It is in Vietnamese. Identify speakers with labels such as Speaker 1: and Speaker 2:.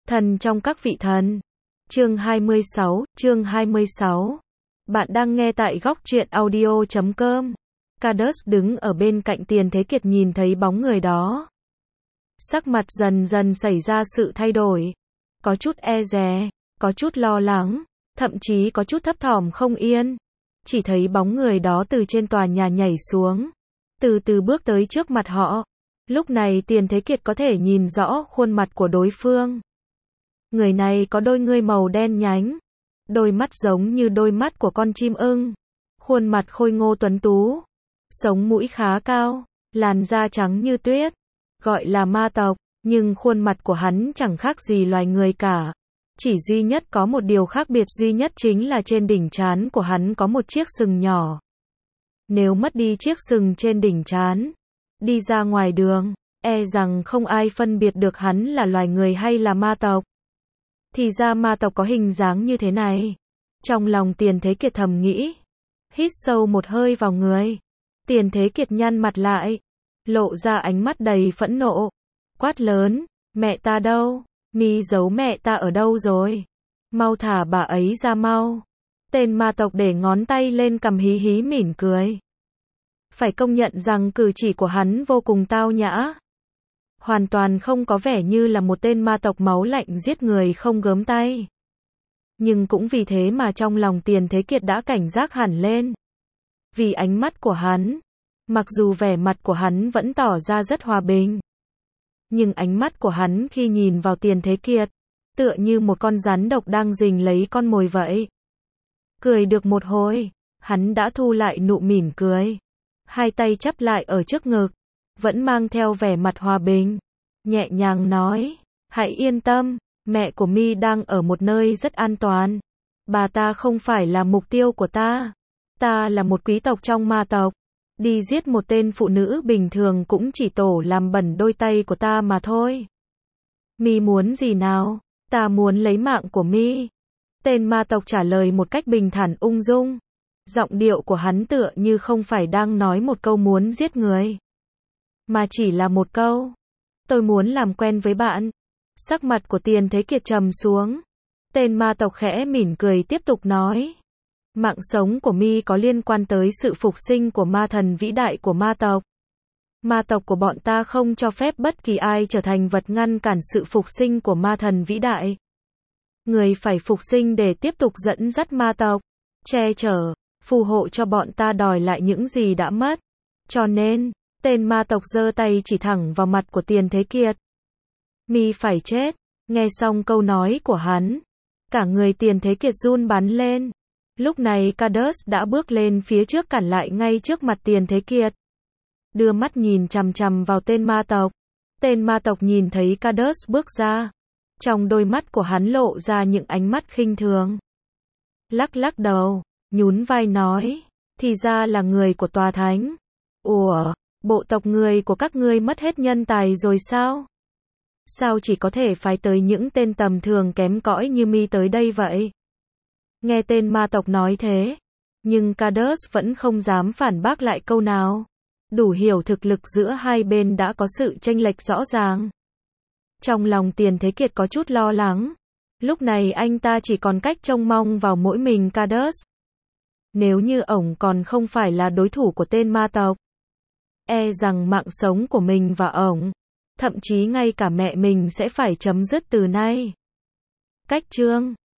Speaker 1: Thần trong các vị thần. Chương 26. Bạn đang nghe tại góc truyện audio.com. Carlos đứng ở bên cạnh Tiền Thế Kiệt nhìn thấy bóng người đó. Sắc mặt dần dần xảy ra sự thay đổi. Có chút e dè, có chút lo lắng, thậm chí có chút thấp thỏm không yên. Chỉ thấy bóng người đó từ trên tòa nhà nhảy xuống, từ từ bước tới trước mặt họ. Lúc này Tiền Thế Kiệt có thể nhìn rõ khuôn mặt của đối phương. Người này có đôi ngươi màu đen nhánh, đôi mắt giống như đôi mắt của con chim ưng, khuôn mặt khôi ngô tuấn tú, sống mũi khá cao, làn da trắng như tuyết, gọi là ma tộc, nhưng khuôn mặt của hắn chẳng khác gì loài người cả. Chỉ duy nhất có một điều khác biệt duy nhất chính là trên đỉnh trán của hắn có một chiếc sừng nhỏ. Nếu mất đi chiếc sừng trên đỉnh trán, đi ra ngoài đường, e rằng không ai phân biệt được hắn là loài người hay là ma tộc. Thì ra ma tộc có hình dáng như thế này. Trong lòng Tiền Thế Kiệt thầm nghĩ. Hít sâu một hơi vào người. Tiền Thế Kiệt nhăn mặt lại, lộ ra ánh mắt đầy phẫn nộ. Quát lớn, mẹ ta đâu? Mi giấu mẹ ta ở đâu rồi? Mau thả bà ấy ra mau. Tên ma tộc để ngón tay lên cằm hí hí mỉm cười. Phải công nhận rằng cử chỉ của hắn vô cùng tao nhã. Hoàn toàn không có vẻ như là một tên ma tộc máu lạnh giết người không gớm tay. Nhưng cũng vì thế mà trong lòng Tiền Thế Kiệt đã cảnh giác hẳn lên. Vì ánh mắt của hắn, mặc dù vẻ mặt của hắn vẫn tỏ ra rất hòa bình, nhưng ánh mắt của hắn khi nhìn vào Tiền Thế Kiệt, tựa như một con rắn độc đang rình lấy con mồi vậy. Cười được một hồi, hắn đã thu lại nụ mỉm cười. Hai tay chắp lại ở trước ngực, vẫn mang theo vẻ mặt hòa bình, nhẹ nhàng nói, hãy yên tâm, mẹ của Mi đang ở một nơi rất an toàn. Bà ta không phải là mục tiêu của ta. Ta là một quý tộc trong ma tộc. Đi giết một tên phụ nữ bình thường cũng chỉ tổ làm bẩn đôi tay của ta mà thôi. Mi muốn gì nào? Ta muốn lấy mạng của Mi. Tên ma tộc trả lời một cách bình thản ung dung. Giọng điệu của hắn tựa như không phải đang nói một câu muốn giết người, mà chỉ là một câu, tôi muốn làm quen với bạn. Sắc mặt của Tiền Thế Kiệt trầm xuống. Tên ma tộc khẽ mỉm cười tiếp tục nói, mạng sống của Mi có liên quan tới sự phục sinh của ma thần vĩ đại của ma tộc. Ma tộc của bọn ta không cho phép bất kỳ ai trở thành vật ngăn cản sự phục sinh của ma thần vĩ đại. Người phải phục sinh để tiếp tục dẫn dắt ma tộc, che chở, phù hộ cho bọn ta đòi lại những gì đã mất. Cho nên, tên ma tộc giơ tay chỉ thẳng vào mặt của Tiền Thế Kiệt. Mi phải chết. Nghe xong câu nói của hắn, cả người Tiền Thế Kiệt run bắn lên. Lúc này Carlos đã bước lên phía trước cản lại ngay trước mặt Tiền Thế Kiệt. Đưa mắt nhìn chằm chằm vào tên ma tộc. Tên ma tộc nhìn thấy Carlos bước ra. Trong đôi mắt của hắn lộ ra những ánh mắt khinh thường. Lắc lắc đầu, nhún vai nói, thì ra là người của tòa thánh. Ủa, bộ tộc người của các ngươi mất hết nhân tài rồi sao? Sao chỉ có thể phái tới những tên tầm thường kém cỏi như Mi tới đây vậy? Nghe tên ma tộc nói thế, nhưng Carlos vẫn không dám phản bác lại câu nào. Đủ hiểu thực lực giữa hai bên đã có sự chênh lệch rõ ràng. Trong lòng Tiền Thế Kiệt có chút lo lắng. Lúc này anh ta chỉ còn cách trông mong vào mỗi mình Carlos. Nếu như ổng còn không phải là đối thủ của tên ma tộc, e rằng mạng sống của mình và ổng, thậm chí ngay cả mẹ mình sẽ phải chấm dứt từ nay. Cách chương